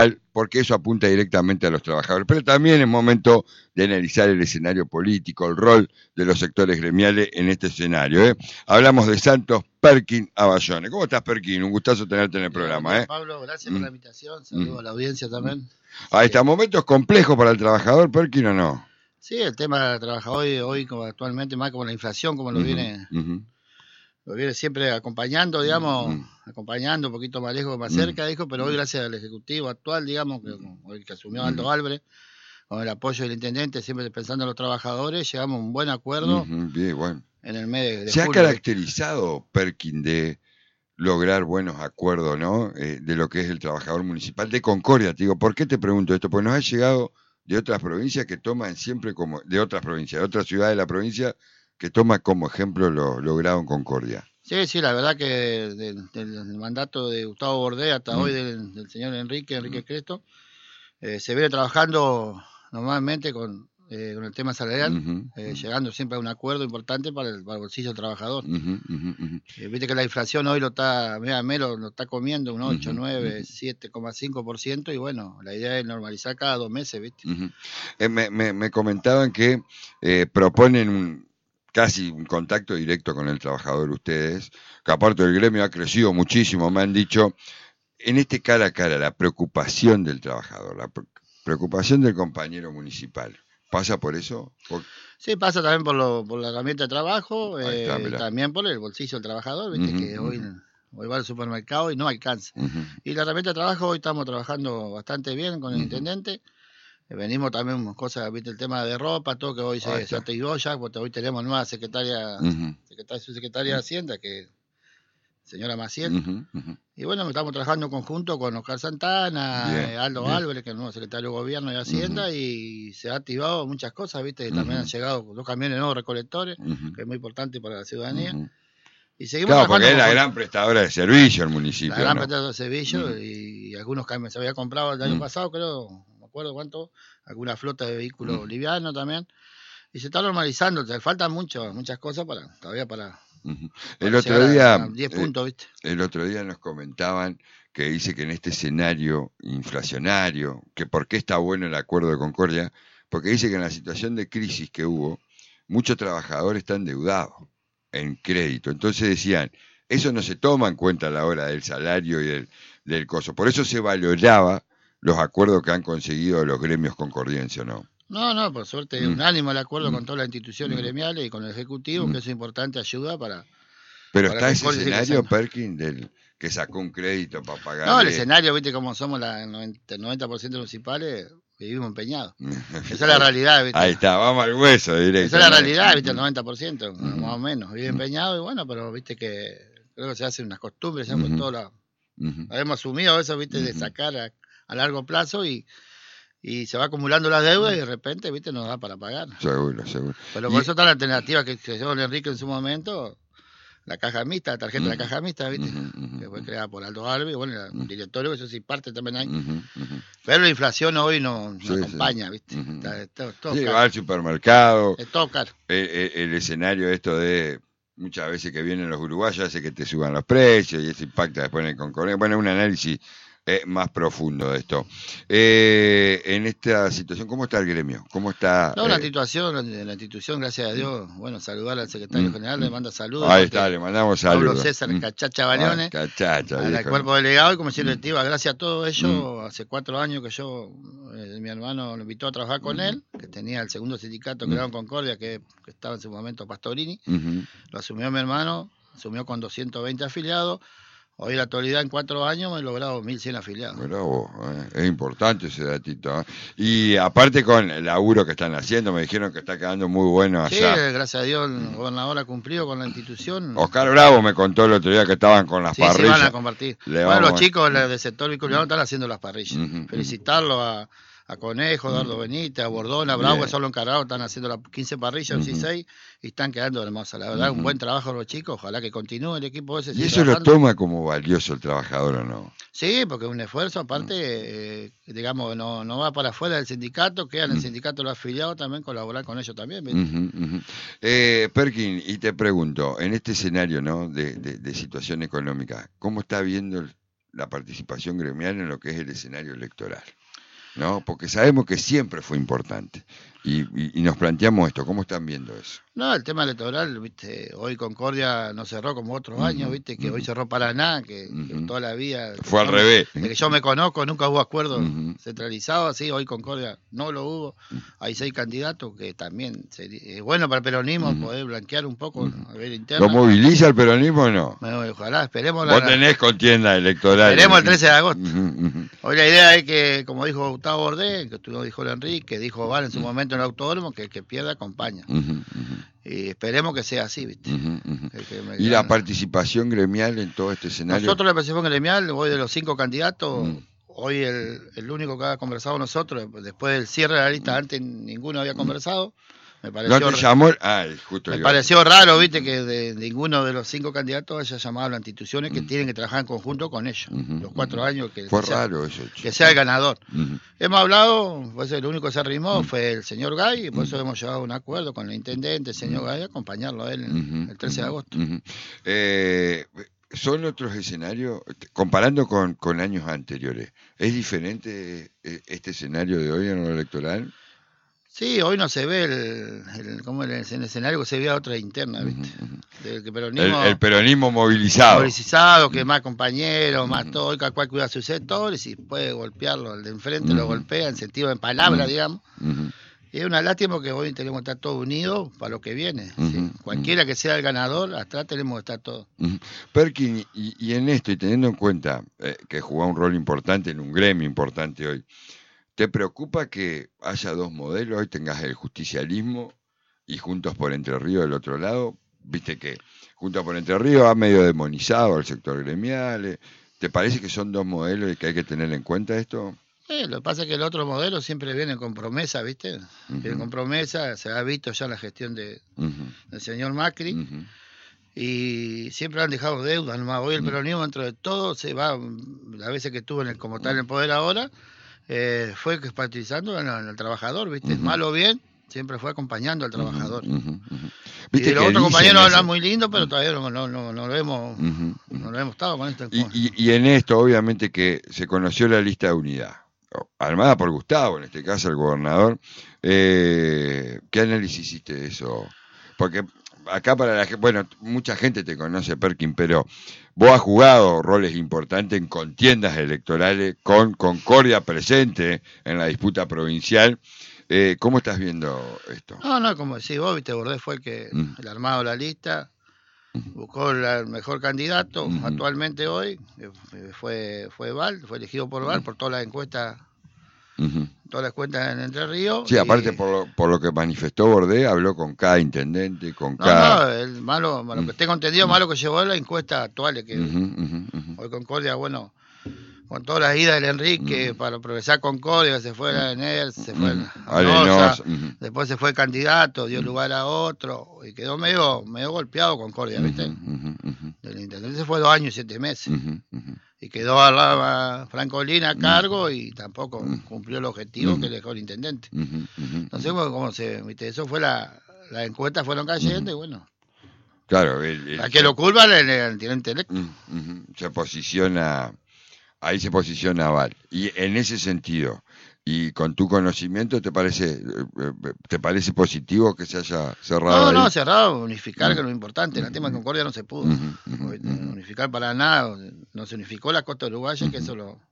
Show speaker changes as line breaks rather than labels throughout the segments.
porque eso apunta directamente a los trabajadores. Pero también es momento de analizar el escenario político, el rol de los sectores gremiales en este escenario. Hablamos de Santos Perkin Aballone. ¿Cómo estás, Perkin? Un gustazo tenerte en el programa.
Bien, Pablo, gracias por la invitación. Saludos a la audiencia también.
Ahí está, ¿momentos complejos para el trabajador, Perkin, o no?
Sí, el tema del trabajador hoy como actualmente, más como la inflación, como lo viene siempre acompañando, digamos, acompañando un poquito más lejos, más cerca, dijo, pero hoy gracias al Ejecutivo actual, digamos, que asumió Aldo Álvarez, con el apoyo del intendente, siempre pensando en los trabajadores, llegamos a un buen acuerdo
bien, bueno.
en el mes de
Se
julio.
Ha caracterizado, Perkin, de lograr buenos acuerdos, ¿no? De lo que es el trabajador municipal de Concordia. Te digo, ¿por qué te pregunto esto? Porque nos ha llegado de otras provincias que toman siempre como, de otras provincias, de otras ciudades de la provincia, que toma como ejemplo lo logrado en Concordia.
Sí, la verdad que del mandato de Gustavo Bordé hasta hoy del señor Enrique Cresto, se viene trabajando normalmente con el tema salarial, llegando siempre a un acuerdo importante para el bolsillo del trabajador. Viste que la inflación hoy lo está comiendo un 8, 9, 7,5%, y bueno, la idea es normalizar cada 2 meses, ¿viste?
Me comentaban que proponen casi un contacto directo con el trabajador ustedes, que aparte del gremio ha crecido muchísimo, me han dicho, en este cara a cara, la preocupación del trabajador, la preocupación del compañero municipal, ¿pasa por eso?
Sí, pasa también por la herramienta de trabajo, también por el bolsillo del trabajador, viste que hoy va al supermercado y no alcanza. Y la herramienta de trabajo, hoy estamos trabajando bastante bien con el intendente. Venimos también con cosas, viste, el tema de ropa, todo que hoy se activó ya, porque hoy tenemos nueva secretaria de Hacienda, que señora Maciel. Y bueno, estamos trabajando en conjunto con Oscar Santana, Aldo Álvarez, que es el nuevo secretario de Gobierno de Hacienda, y se ha activado muchas cosas, viste, y también han llegado 2 camiones nuevos recolectores, que es muy importante para la ciudadanía. Y seguimos
trabajando porque es la gran prestadora de servicio el municipio.
La gran prestadora de servicio, y algunos camiones se había comprado el año pasado, creo, no me acuerdo cuánto, alguna flota de vehículos livianos también. Y se está normalizando, faltan muchas cosas todavía para
el otro día
10 puntos, ¿viste?
El otro día nos comentaban que dice que en este escenario inflacionario, que por qué está bueno el acuerdo de Concordia, porque dice que en la situación de crisis que hubo, muchos trabajadores están endeudados en crédito. Entonces decían, eso no se toma en cuenta a la hora del salario y del costo. Por eso se valoraba los acuerdos que han conseguido los gremios concordienses, ¿no?
No, por suerte, unánimo el acuerdo con todas las instituciones gremiales y con el Ejecutivo, que eso es importante, ayuda para...
Pero para está ese escenario, Perkin, del que sacó un crédito para pagar...
No, el escenario, viste, como somos el 90% municipales, vivimos empeñados. Esa es la realidad, viste.
Ahí está, vamos al hueso directo.
Esa es la realidad, viste, el 90%, más o menos, vive empeñado, y bueno, pero viste que creo que se hacen unas costumbres, ya por todo la... Hemos asumido eso, viste, de sacar a largo plazo, y se va acumulando la deuda y de repente, viste, nos da para pagar.
Seguro.
Pero por eso está la alternativa que dio Enrique en su momento, la caja mixta, la tarjeta de la caja mixta, viste, que fue creada por Aldo Álvarez, bueno, el directorio, eso sí parte también ahí. Pero la inflación hoy no acompaña, viste. Está todo
sí,
caro.
va al supermercado.
Es todo caro.
El escenario esto de muchas veces que vienen los uruguayos hace que te suban los precios y eso impacta después en el Concordia. Bueno, un análisis más profundo de esto. En esta situación, ¿cómo está el gremio? ¿Cómo está?
No, la institución, gracias a Dios, bueno, saludar al secretario general, le manda saludos.
Ahí está, le mandamos saludos.
Pablo César Cachacha Baleone, al cuerpo delegado y comisión directiva, gracias a todos ellos. Hace 4 años que mi hermano lo invitó a trabajar con él, que tenía el segundo sindicato creado en Concordia, que estaba en su momento Pastorini. Lo asumió mi hermano, asumió con 220 afiliados. Hoy la actualidad en 4 años me he logrado 1.100 afiliados.
Bravo, es importante ese datito. Y aparte con el laburo que están haciendo, me dijeron que está quedando muy bueno allá.
Sí, gracias a Dios el gobernador ha cumplido con la institución.
Oscar Bravo me contó el otro día que estaban con las parrillas.
Sí, van a compartir. Los chicos del sector vinculado están haciendo las parrillas. Felicitarlos a Conejo, Eduardo Benítez, a Bordona, Bravo, que son los encargados, están haciendo las 15 parrillas, 16, y están quedando hermosas. La verdad, un buen trabajo los chicos, ojalá que continúe el equipo ese.
¿Y eso lo toma como valioso el trabajador o no?
Sí, porque es un esfuerzo, aparte, digamos, no va para afuera del sindicato, queda en el sindicato los afiliados, también colaborar con ellos también.
Perkin, y te pregunto, en este escenario, ¿no?, de situación económica, ¿cómo está viendo la participación gremial en lo que es el escenario electoral, ¿no? Porque sabemos que siempre fue importante. Y nos planteamos esto, ¿cómo están viendo eso?
No, el tema electoral, viste, hoy Concordia no cerró como otros años, viste, que hoy cerró Paraná, que toda la vida...
Fue al revés.
De que yo me conozco, nunca hubo acuerdo centralizado, así, hoy Concordia no lo hubo. Hay 6 candidatos que también es bueno para el peronismo poder blanquear un poco a nivel interno.
¿Lo moviliza el peronismo o no?
Ojalá, esperemos...
Vos tenés contienda electoral.
Esperemos el 13 de agosto. Hoy la idea es que, como dijo Gustavo Bordé, que tú lo dijo el Enrique, que dijo Val en su momento en el autódromo, que el que pierda acompaña. Y esperemos que sea así, ¿viste?
¿Y la participación gremial en todo este escenario?
Nosotros la participación gremial, hoy de los 5 candidatos, hoy el único que ha conversado nosotros, después del cierre de la lista, antes ninguno había conversado. Me pareció,
¿No te llamó? Justo
me pareció raro, viste, que de ninguno de los 5 candidatos haya llamado a las instituciones que tienen que trabajar en conjunto con ellos. Los 4 años que
fue raro eso,
que sea el ganador. Hemos hablado, pues el único que se arrimó fue el señor Gay, y por eso hemos llegado a un acuerdo con el intendente, el señor Gay, acompañarlo a él el 13 de agosto.
¿Son otros escenarios, comparando con años anteriores, es diferente este escenario de hoy en lo electoral?
Sí, hoy no se ve como el escenario que se veía otra interna, ¿viste?
El peronismo movilizado.
Movilizado, que más compañeros, más todo, hoy cada cual cuida sus sectores y puede golpearlo, el de enfrente lo golpea en sentido de palabra, digamos. Y es una lástima porque hoy tenemos que estar todos unidos para lo que viene. ¿Sí? Cualquiera que sea el ganador, atrás tenemos que estar todos.
Perkin, y en esto, y teniendo en cuenta que jugó un rol importante en un gremio importante hoy, ¿te preocupa que haya 2 modelos? Hoy tengas el justicialismo y Juntos por Entre Ríos del otro lado. Viste que Juntos por Entre Ríos ha medio demonizado al sector gremial. ¿Te parece que son 2 modelos y que hay que tener en cuenta esto?
Lo que pasa es que el otro modelo siempre viene con promesa, ¿viste? Viene con promesa, se ha visto ya en la gestión del señor Macri. Y siempre han dejado deudas nomás. Hoy el peronismo, dentro de todo, se va, las veces que estuvo como tal en el poder ahora, fue partizando en el trabajador, ¿viste? Mal o bien, siempre fue acompañando al trabajador.
¿Viste?
Y los otros compañeros hablan muy lindo, pero todavía no lo hemos estado con esto.
Y en esto, obviamente, que se conoció la lista de unidad, armada por Gustavo, en este caso el gobernador. ¿Qué análisis hiciste de eso? Porque acá bueno, mucha gente te conoce, Perkin, pero vos has jugado roles importantes en contiendas electorales con Concordia presente en la disputa provincial. ¿Cómo estás viendo esto?
No, como decís vos, viste, Bordé fue el armado de la lista, buscó el mejor candidato. Actualmente hoy fue Val, fue elegido por Val por todas las encuestas. Todas las cuentas en Entre Ríos.
Sí, aparte por lo que manifestó Bordé, habló con cada intendente, con
cada... No, el malo que tengo entendido, malo que llevó la encuesta actual, que hoy Concordia, bueno, con todas las idas del Enrique para progresar Concordia, se fue a Ener, se fue a Nosa, después se fue el candidato, dio lugar a otro, y quedó medio golpeado Concordia, ¿viste? El intendente se fue 2 años y 7 meses. Y quedó a Francolín a cargo y tampoco cumplió el objetivo que le dejó el intendente. Entonces, como ¿viste? Eso fue las encuestas fueron cayendo y bueno.
Claro,
a que lo culpa el intendente electo.
Ahí se posiciona Val. Y en ese sentido, y con tu conocimiento, ¿te parece positivo que se haya cerrado?
No, cerrado, unificar, que es lo importante. En el tema de Concordia no se pudo. Unificar para nada, no se unificó la costa uruguaya, que eso lo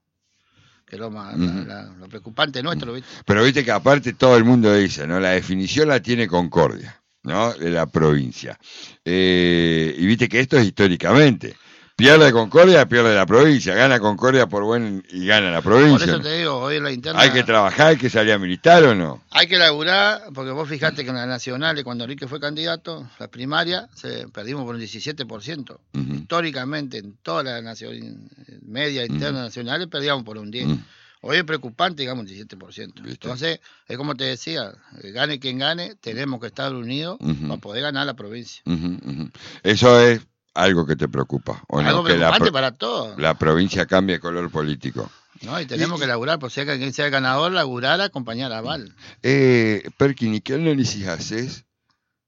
preocupante nuestro, ¿viste?
Pero viste que aparte todo el mundo dice, ¿no? La definición la tiene Concordia, ¿no? De la provincia. Y viste que esto es históricamente. Pierde Concordia, pierde la provincia. Gana Concordia y gana la provincia.
Por eso te digo, hoy en la interna...
¿Hay que trabajar, hay que salir a militar o no?
Hay que laburar, porque vos fijate que en las nacionales, cuando Enrique fue candidato, las primarias, perdimos por un 17%. Históricamente, en todas las naciones media, internas, nacionales, perdíamos por un 10%. Hoy es preocupante, digamos, un 17%. ¿Viste? Entonces, es como te decía, gane quien gane, tenemos que estar unidos para poder ganar la provincia.
Eso es algo que te preocupa, ¿o
algo
no?
Preocupante para todos.
La provincia cambie de color político.
No, y tenemos que laburar, por si quien sea el ganador, laburar, acompañar a Val.
Perkin, ¿y qué análisis haces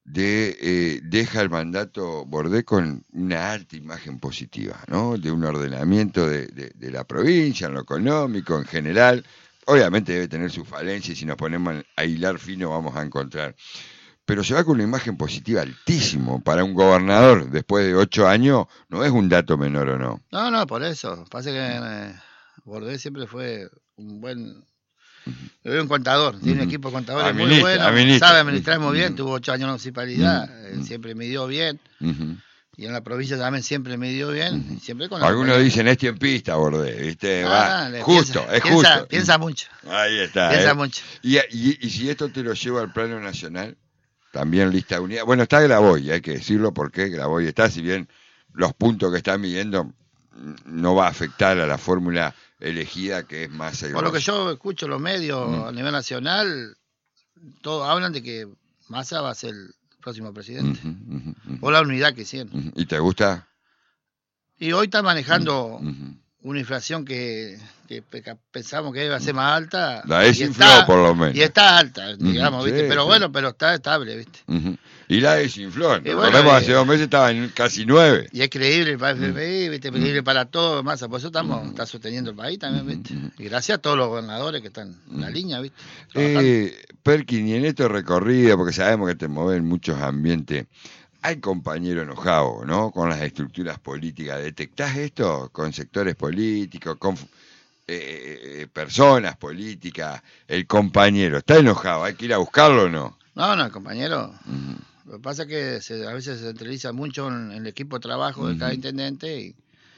deja el mandato Bordé con una alta imagen positiva, ¿no? De un ordenamiento de la provincia, en lo económico, en general. Obviamente debe tener sus falencias y si nos ponemos a hilar fino vamos a encontrar. Pero se va con una imagen positiva altísimo. Para un gobernador, después de 8 años, no es un dato menor o no.
No, por eso. Pasa que Bordé siempre fue un buen contador. Tiene un equipo de contadores muy bueno. Sabe administrar muy bien. Tuvo 8 años en la municipalidad. Siempre midió bien. Y en la provincia también siempre midió bien. Siempre con
algunos dicen es tiempista, Bordé, ¿viste? Justo.
Piensa mucho.
Ahí está.
Piensa mucho.
Y si esto te lo llevo al plano nacional, también lista unida. Bueno, está Graboy, hay que decirlo porque Graboy está, si bien los puntos que está midiendo no va a afectar a la fórmula elegida que es Massa y
Por lo que yo escucho los medios a nivel nacional, todos hablan de que Massa va a ser el próximo presidente. O la unidad que hicieron.
¿Y te gusta?
Y hoy está manejando una inflación que pensamos que iba a ser más alta.
La desinfló por lo menos.
Y está alta, digamos, ¿viste? Pero bueno, pero está estable, ¿viste?
Y la desinfló. Recordemos, hace 2 meses estaba en casi 9.
Y es creíble para el FMI, ¿viste? Creíble para todo, Massa. Por eso está sosteniendo el país también, ¿viste? Y gracias a todos los gobernadores que están en la línea, ¿viste?
Perkin, y en este recorrido, porque sabemos que te mueves en muchos ambientes, hay compañeros enojados, ¿no? Con las estructuras políticas. ¿Detectás esto con sectores políticos, con personas políticas? El compañero, ¿está enojado? ¿Hay que ir a buscarlo o no?
No, el compañero. Lo que pasa es que a veces se centraliza mucho en el equipo de trabajo de cada intendente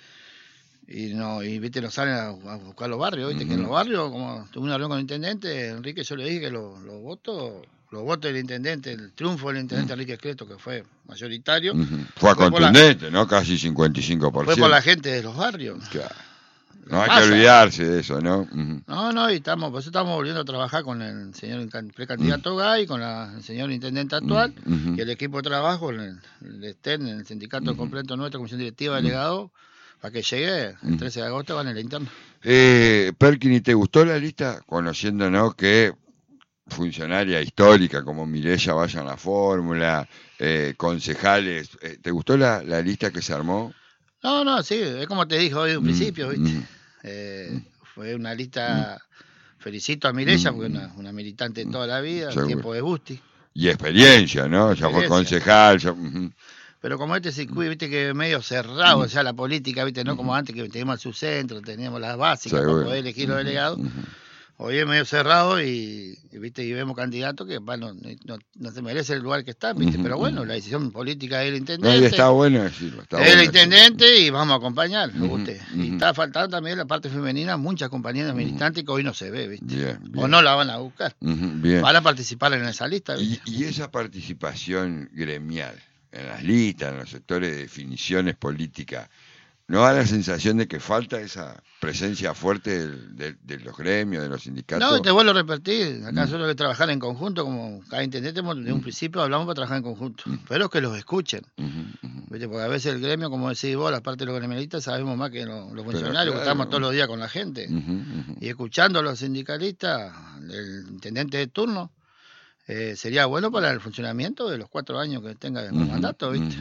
y viste, no salen a buscar los barrios, viste, que en los barrios, como tuve una reunión con el intendente, Enrique, yo le dije que los votos del intendente, el triunfo del intendente Enrique Escreto, que fue mayoritario.
Fue contundente, ¿no? Casi 55%.
Fue por la gente de los barrios.
Claro. No hay que olvidarse de eso, ¿no?
No, y por eso estamos volviendo a trabajar con el señor precandidato Gay, con el señor intendente actual, y el equipo de trabajo, el STEN, el sindicato completo nuestro, comisión directiva, delegado, para que llegue el 13 de agosto, van en la interna.
Perkin, ¿y te gustó la lista? Conociéndonos que funcionaria histórica como Mireya vaya en la fórmula, concejales, ¿te gustó la lista que se armó?
No, sí, es como te dije hoy en un principio, ¿viste? Fue una lista, felicito a Mireya, porque es una militante de toda la vida, el tiempo de Busti.
Y experiencia, ¿no? Ya fue concejal.
Pero como este circuito, viste, que es medio cerrado, o sea, la política, viste, no como antes que teníamos el subcentro, teníamos las básicas para poder elegir los delegados. Hoy es medio cerrado y vemos candidatos que no se merece el lugar que están, ¿viste? Pero bueno, la decisión política es el intendente.
No, está bueno decirlo.
El intendente y vamos a acompañar, Y está faltando también la parte femenina, muchas compañeras militantes que hoy no se ve, ¿viste?
Bien.
O no la van a buscar.
Bien.
Van a participar en esa lista, ¿viste?
Y esa participación gremial en las listas, en los sectores de definiciones políticas, ¿no da la sensación de que falta esa presencia fuerte de los gremios, de los sindicatos?
No, te vuelvo a repetir. Acá solo hay que trabajar en conjunto, como cada intendente, de un principio hablamos para trabajar en conjunto. Pero que los escuchen. ¿Viste? Porque a veces el gremio, como decís vos, la parte de los gremialistas, sabemos más que los funcionarios, que estamos todos los días con la gente. Y escuchando a los sindicalistas, el intendente de turno, sería bueno para el funcionamiento de los 4 años que tenga de mandato, ¿viste?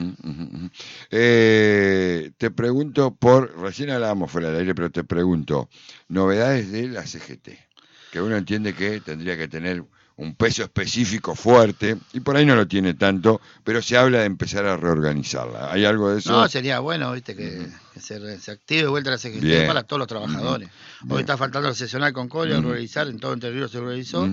Te pregunto recién hablábamos fuera del aire, pero te pregunto, novedades de la CGT, que uno entiende que tendría que tener un peso específico fuerte, y por ahí no lo tiene tanto, pero se habla de empezar a reorganizarla. ¿Hay algo de eso?
No, sería bueno, viste, que se active de vuelta la CGT para todos los trabajadores. Hoy está faltando el sesional con Coria, ruralizar, en todo Entre Ríos se ruralizó.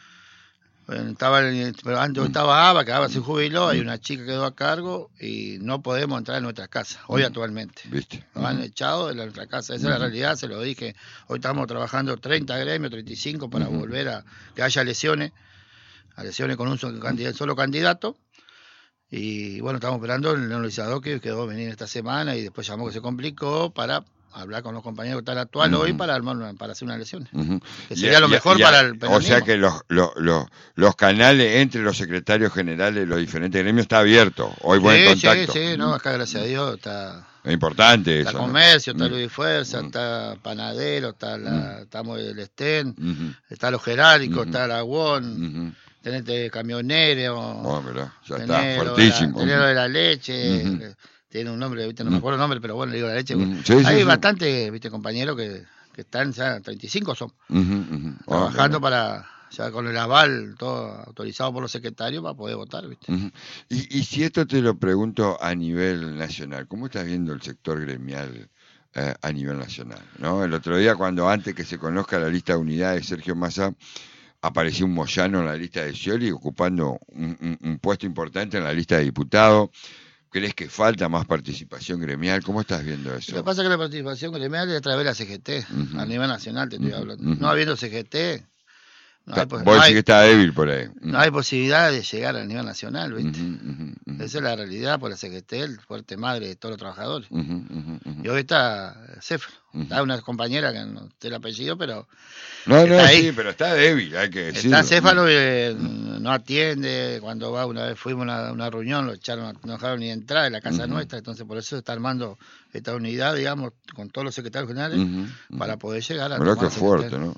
Pero antes estaba ABA, que ABA se jubiló, hay una chica que quedó a cargo y no podemos entrar en nuestras casas, hoy actualmente.
¿Viste?
Nos han echado de nuestra casa, esa es la realidad, se lo dije. Hoy estamos trabajando 30 gremios, 35 para volver a que haya lesiones con un solo candidato. Y bueno, estamos esperando el neolisador que quedó venir esta semana y después llamó que se complicó para hablar con los compañeros que están actual hoy para hacer una elección. Que sería lo mejor para el peronismo.
O sea que los canales entre los secretarios generales de los diferentes gremios está abierto. Hoy buen contacto.
Sí, no, acá gracias a Dios está.
Es importante
está
eso.
Está Comercio, está Luis Fuerza, está Panadero, estamos el Estén, está los Jerálicos, está la UON. tenés camionero,
ya está, fuertísimo.
Tenés lo de la leche, tiene un nombre, ¿viste? No me acuerdo el nombre, pero bueno, digo la leche. Hay bastante, ¿viste? Compañeros que están ya, 35 son, trabajando para... Ya con el aval, todo autorizado por los secretarios para poder votar, ¿viste?
Y si esto te lo pregunto a nivel nacional, ¿cómo estás viendo el sector gremial a nivel nacional? ¿No? El otro día, antes que se conozca la lista de unidad de Sergio Massa, apareció un Moyano en la lista de Scioli ocupando un puesto importante en la lista de diputados. ¿Crees que falta más participación gremial? ¿Cómo estás viendo eso?
Lo que pasa es que la participación gremial es a través de la CGT, a nivel nacional te estoy hablando. No habiendo CGT...
Vos decís que está débil por ahí.
No hay posibilidad de llegar a nivel nacional, ¿viste? Esa es la realidad, por la CGT, el fuerte madre de todos los trabajadores. Y hoy está Céfalo, está una compañera que no sé el apellido, pero...
Sí, pero está débil, hay que decirlo.
Está Céfalo y no atiende, cuando una vez fuimos a una reunión, lo echaron, no dejaron ni entrar en la casa nuestra, entonces por eso se está armando esta unidad, digamos, con todos los secretarios generales, para poder llegar a...
Pero qué fuerte, ¿no?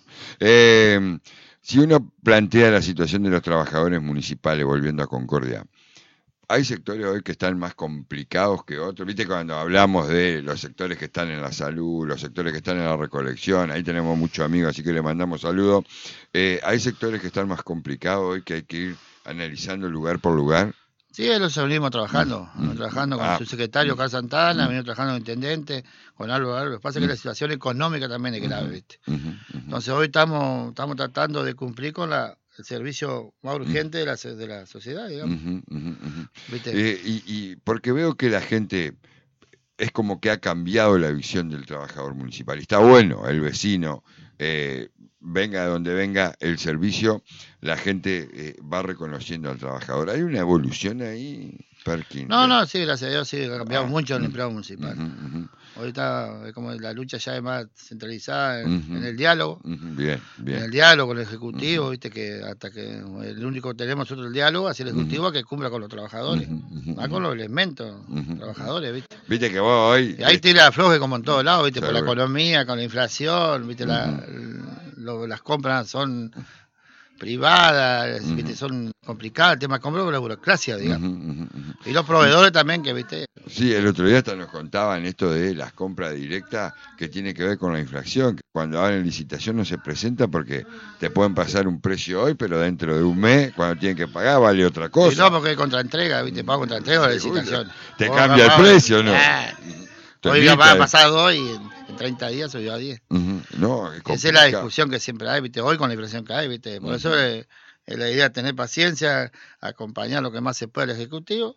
Si uno plantea la situación de los trabajadores municipales, volviendo a Concordia, hay sectores hoy que están más complicados que otros. Viste, cuando hablamos de los sectores que están en la salud, los sectores que están en la recolección, ahí tenemos muchos amigos, así que le mandamos saludos. Hay sectores que están más complicados hoy, que hay que ir analizando lugar por lugar.
Sí, lo venimos trabajando, trabajando con su secretario Carl Santana, venimos trabajando con el intendente, con Álvaro. Lo que pasa es que la situación económica también es grave, ¿viste? Entonces hoy estamos tratando de cumplir con el servicio más urgente de la sociedad, digamos.
¿Viste? Y porque veo que la gente es como que ha cambiado la visión del trabajador municipal. Y está bueno, el vecino, venga de donde venga el servicio, la gente va reconociendo al trabajador. ¿Hay una evolución ahí, Perkin?
No, sí, gracias a Dios, sí, ha cambiado mucho el empleado municipal. Ahorita como la lucha ya es más centralizada en el diálogo.
Bien.
En el diálogo con el Ejecutivo, viste que hasta que el único que tenemos nosotros el diálogo hacia el Ejecutivo que cumpla con los trabajadores, va con los elementos trabajadores, viste.
Viste que vos hoy...
Y ahí tira afloje como en todos lados, viste, por la economía, con la inflación, viste, las compras son privadas, viste, son complicadas, el tema de compra por la burocracia, digamos. Y los proveedores también, que viste.
Sí, el otro día hasta nos contaban esto de las compras directas que tiene que ver con la inflación, que cuando abren licitación no se presenta porque te pueden pasar un precio hoy, pero dentro de un mes, cuando tienen que pagar, vale otra cosa.
Sí, no, porque hay contraentrega, viste, pago contraentrega o la licitación.
Te cambia el precio, ¿no?
Hoy va a pasar 2 y en 30 días subió a 10.
No,
esa es la discusión que siempre hay, ¿viste? Hoy con la inflación que hay, ¿viste? Por eso es la idea tener paciencia, acompañar lo que más se puede al Ejecutivo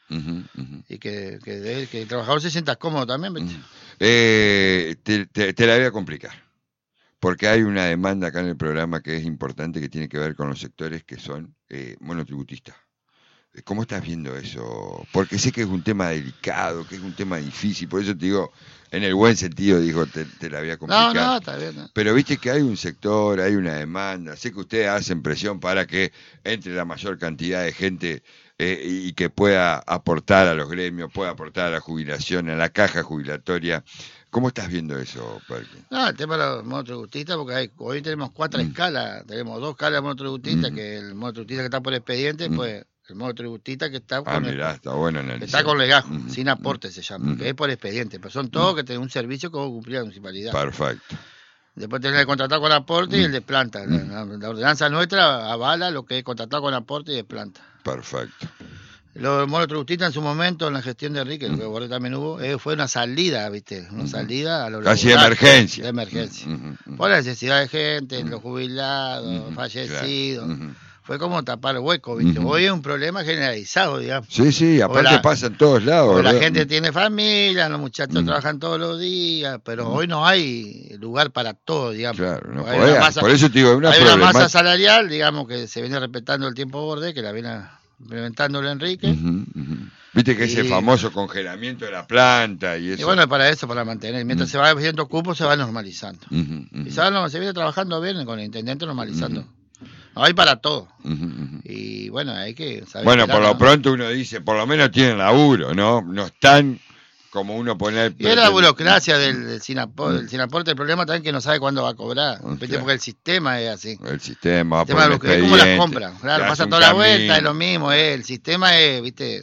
y que el trabajador se sienta cómodo también, ¿viste?
Te la voy a complicar, porque hay una demanda acá en el programa que es importante, que tiene que ver con los sectores que son monotributistas. ¿Cómo estás viendo eso? Porque sé que es un tema delicado, que es un tema difícil, por eso te digo, en el buen sentido, digo, te la voy a complicar.
No, está bien. No.
Pero viste que hay un sector, hay una demanda, sé que ustedes hacen presión para que entre la mayor cantidad de gente y que pueda aportar a los gremios, pueda aportar a la jubilación, a la caja jubilatoria. ¿Cómo estás viendo eso, Perkin?
No, el tema de los monotributistas, porque hoy tenemos 4 escalas, tenemos 2 escalas de monotributistas, que el monotributista que está por expediente, pues el monotributista que está con
está bueno analizar.
Está con legajo, sin aporte se llama, que es por expediente, pero son todos que tienen un servicio que va a cumplir la municipalidad.
Perfecto.
Después tenés el contratado con aporte y el de planta. La ordenanza nuestra avala lo que es contratado con aporte y de planta.
Perfecto.
Los monotributistas en su momento, en la gestión de Enrique, lo que Borré también hubo, fue una salida, ¿viste? Una salida a lo
casi de emergencia.
De emergencia. Por la necesidad de gente, los jubilados, fallecidos. Claro. Fue como tapar el hueco, ¿viste? Hoy es un problema generalizado, digamos.
Sí, aparte pasa en todos lados.
La gente tiene familia, los muchachos trabajan todos los días, pero hoy no hay lugar para todo, digamos.
Claro, no por eso te digo,
hay una masa salarial, digamos, que se viene respetando el tiempo Borré, que la viene implementándolo Enrique.
Viste que ese famoso congelamiento de la planta y eso.
Y bueno, para eso, para mantener. Mientras se va haciendo cupo, se va normalizando. Y se viene trabajando bien con el intendente normalizando. No hay para todo. Y bueno, hay que saber.
Bueno, por lo pronto uno dice, por lo menos tienen laburo, ¿no? No están como uno pone...
Y es la burocracia del Sinaporte, el problema también es que no sabe cuándo va a cobrar, porque el sistema es así.
El sistema
es como las compras, claro, pasa toda la vuelta, es lo mismo, el sistema es, ¿viste?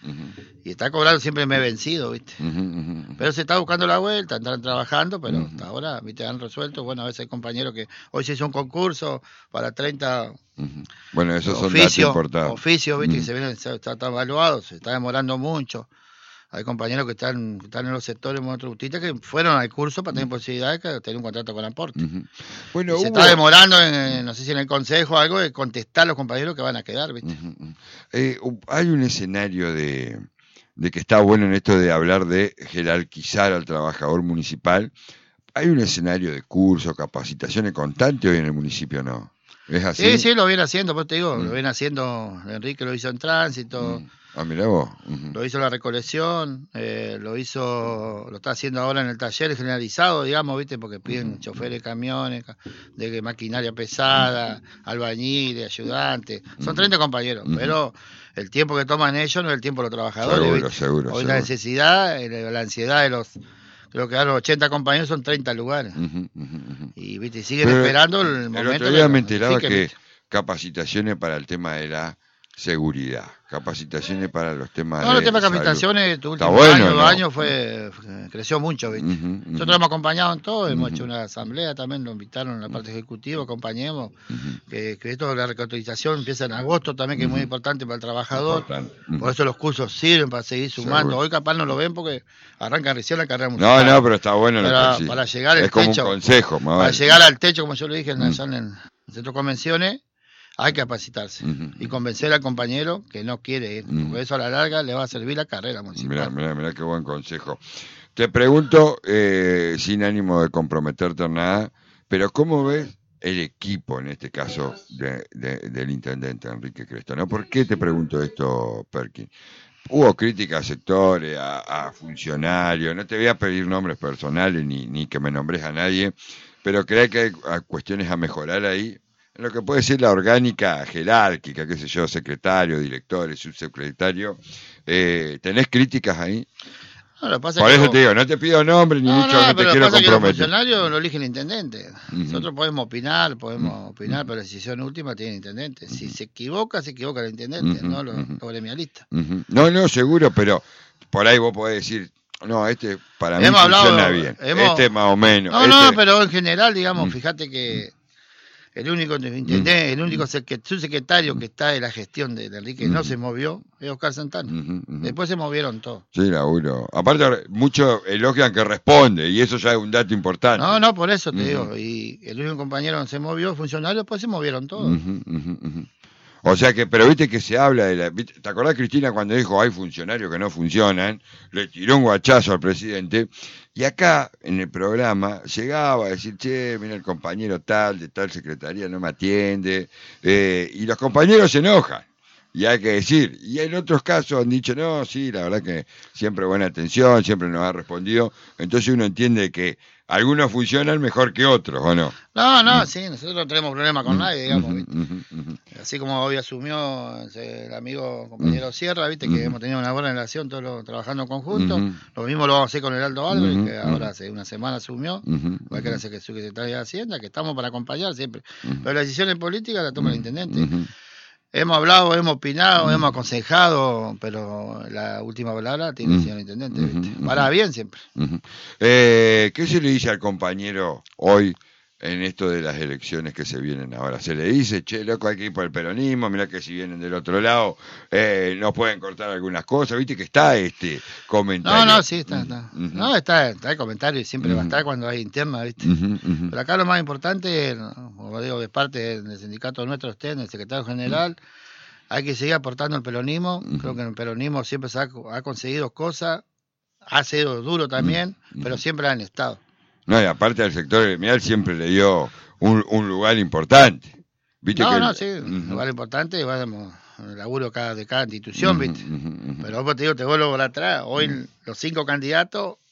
Y está cobrando siempre me he vencido, ¿viste? Pero se está buscando la vuelta, están trabajando, pero hasta ahora, ¿viste? Han resuelto. Bueno, a veces hay compañeros que hoy se hizo un concurso para 30
bueno, esos son datos importantes.
Oficios, ¿viste? Que se vienen, está evaluado, se está demorando mucho. Hay compañeros que están en los sectores monotributistas que fueron al curso para tener posibilidad de tener un contrato con aporte.
Bueno,
se está demorando, no sé si en el consejo o algo, de contestar a los compañeros que van a quedar, ¿viste?
Hay un escenario de que está bueno en esto de hablar de jerarquizar al trabajador municipal. ¿Hay un escenario de curso, capacitaciones constantes hoy en el municipio, no? ¿Es así?
Sí, lo viene haciendo, pues te digo, lo viene haciendo, Enrique lo hizo en tránsito.
Ah, mirá vos.
Lo hizo la recolección, lo está haciendo ahora en el taller generalizado, digamos, ¿viste? Porque piden choferes de camiones, de maquinaria pesada, albañiles, ayudantes. Son 30 compañeros, pero el tiempo que toman ellos no es el tiempo de los trabajadores.
Seguro.
Hoy la necesidad, la ansiedad de los... Creo que a los 80 compañeros son 30 lugares. Y, ¿viste? Siguen esperando el momento.
El otro día me enteraba que capacitaciones para el tema de la seguridad, capacitaciones para los temas
los temas de capacitaciones, tu último año creció mucho, ¿viste? Nosotros hemos acompañado en todo, hemos hecho una asamblea también, lo invitaron a la parte ejecutiva, acompañemos, que esto de la recategorización empieza en agosto también, que es muy importante para el trabajador, por eso los cursos sirven para seguir sumando. Hoy capaz no lo ven porque arrancan recién la carrera musical.
No, pero está bueno
para llegar al techo,
como un consejo,
para llegar al techo, como yo lo dije en el centro de convenciones, hay que capacitarse y convencer al compañero que no quiere ir, porque eso a la larga le va a servir la carrera municipal.
Mirá qué buen consejo. Te pregunto, sin ánimo de comprometerte en nada, pero ¿cómo ves el equipo, en este caso, del intendente Enrique Crestano? ¿Por qué te pregunto esto, Perkin? Hubo críticas a sectores, a funcionarios, no te voy a pedir nombres personales ni que me nombres a nadie, pero creo que hay cuestiones a mejorar ahí, en lo que puede ser la orgánica jerárquica, qué sé yo, secretario, directores, subsecretario. ¿Tenés críticas ahí?
No, por
eso te digo, no te pido nombre ni mucho, no te quiero comprometer.
Que los funcionarios lo elige el intendente. Nosotros podemos opinar, pero la decisión última tiene el intendente. Si se equivoca el intendente, no los gremialistas.
No, seguro, pero por ahí vos podés decir, no, para mí funciona bien, más o menos.
No, pero en general, digamos, fíjate que el único intendente, el único subsecretario que está de la gestión de Enrique no se movió es Oscar Santana. Después se movieron todos.
Sí, Lauro. Aparte, muchos elogian que responde, y eso ya es un dato importante.
No, por eso te digo. Y el único compañero que se movió, funcionario, después se movieron todos.
O sea que, pero viste que se habla ¿te acordás, Cristina, cuando dijo hay funcionarios que no funcionan? Le tiró un guachazo al presidente. Y acá, en el programa, llegaba a decir, che, mira, el compañero tal, de tal secretaría no me atiende. Y los compañeros se enojan. Y hay que decir. Y en otros casos han dicho, no, sí, la verdad que siempre buena atención, siempre nos ha respondido. Entonces uno entiende que algunos funcionan mejor que otros, ¿o no?
No, sí, nosotros no tenemos problema con nadie, digamos. Así como hoy asumió el amigo compañero Sierra, viste que hemos tenido una buena relación, todos trabajando en conjunto. Lo mismo lo vamos a hacer con el Aldo Álvarez, que ahora hace una semana asumió, igual que la secretaria de Hacienda, que estamos para acompañar siempre. Pero las decisiones políticas las toma el intendente. Hemos hablado, hemos opinado, hemos aconsejado, pero la última palabra tiene el señor intendente, ¿viste? Para bien siempre.
¿Qué se le dice al compañero hoy en esto de las elecciones que se vienen ahora? Se le dice, che, loco, hay que ir por el peronismo, mirá que si vienen del otro lado nos pueden cortar algunas cosas, viste que está este comentario.
Sí, está. No, está el comentario y siempre va a estar cuando hay interna, viste. Pero acá lo más importante, como digo, de parte del sindicato nuestro, el secretario general, hay que seguir aportando el peronismo. Creo que el peronismo siempre ha conseguido cosas, ha sido duro también, pero siempre han estado.
No, y aparte del sector gremial siempre le dio un lugar importante. ¿Viste
sí, un lugar importante, vamos, el laburo de cada institución, ¿viste? Pero vos te vuelvo para atrás, hoy los 5 candidatos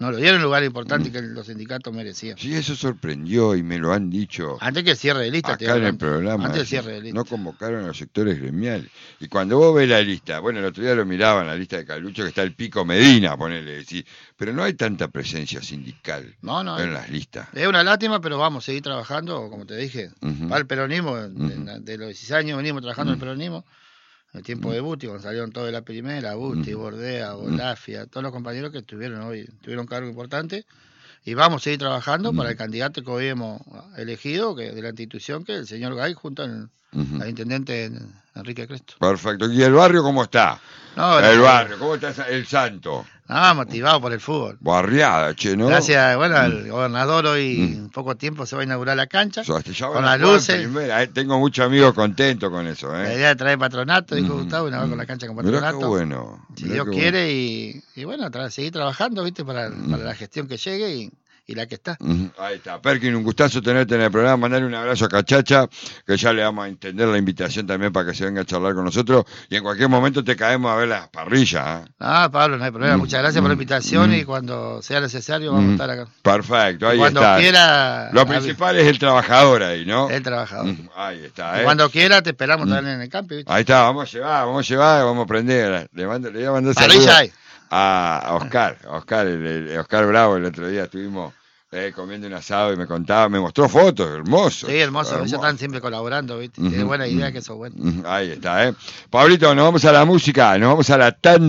No lo dieron el lugar importante que los sindicatos merecían.
Sí, eso sorprendió y me lo han dicho.
Antes que el cierre de lista.
Acá en el programa.
Antes del cierre de lista.
No convocaron a los sectores gremiales. Y cuando vos ves la lista, bueno, el otro día lo miraban, la lista de Calucho, que está el Pico Medina, ponele, decir, pero no hay tanta presencia sindical en las listas.
Es una lástima, pero vamos a seguir trabajando, como te dije, para el peronismo. De los 16 años venimos trabajando en el peronismo. En el tiempo de Buti, cuando salieron todos de la primera, Buti, Bordea, Bolafia, todos los compañeros que tuvieron cargo importante, y vamos a seguir trabajando para el candidato que hoy hemos elegido, que de la institución, que es el señor Gay, junto al intendente Enrique Cresto.
Perfecto. ¿Y el barrio cómo está?
No,
el barrio, ¿cómo está el Santo?
Motivado por el fútbol.
Barriada, ¿no?
Gracias, al gobernador hoy en poco tiempo se va a inaugurar la cancha, con las luces.
Tengo muchos amigos contentos con eso.
La idea de traer patronato, dijo Gustavo, una vez con la cancha con patronato.
Mirá qué bueno.
Si Dios quiere, y bueno, seguir trabajando, ¿viste? Para la gestión que llegue y la que está.
Ahí está. Perkin, un gustazo tenerte en el programa. Mandarle un abrazo a Cachacha, que ya le vamos a entender la invitación también para que se venga a charlar con nosotros. Y en cualquier momento te caemos a ver las parrillas.
Pablo, no hay problema. Muchas gracias por la invitación y cuando sea necesario vamos a estar acá.
Perfecto, ahí
cuando
está.
Quiera.
Lo principal es el trabajador ahí, ¿no?
El trabajador.
Ahí está.
Cuando quiera te esperamos también en el campo. ¿Viste?
Ahí está, vamos a llevar, vamos a prender. Le voy a mandar saludos a Oscar. Oscar Bravo, el otro día estuvimos comiendo un asado y me mostró fotos, hermoso.
Sí, hermoso. Ellos están siempre colaborando, ¿viste? Tiene buena idea que eso es bueno.
Ahí está, Pablito, nos vamos a la música, nos vamos a la tanda.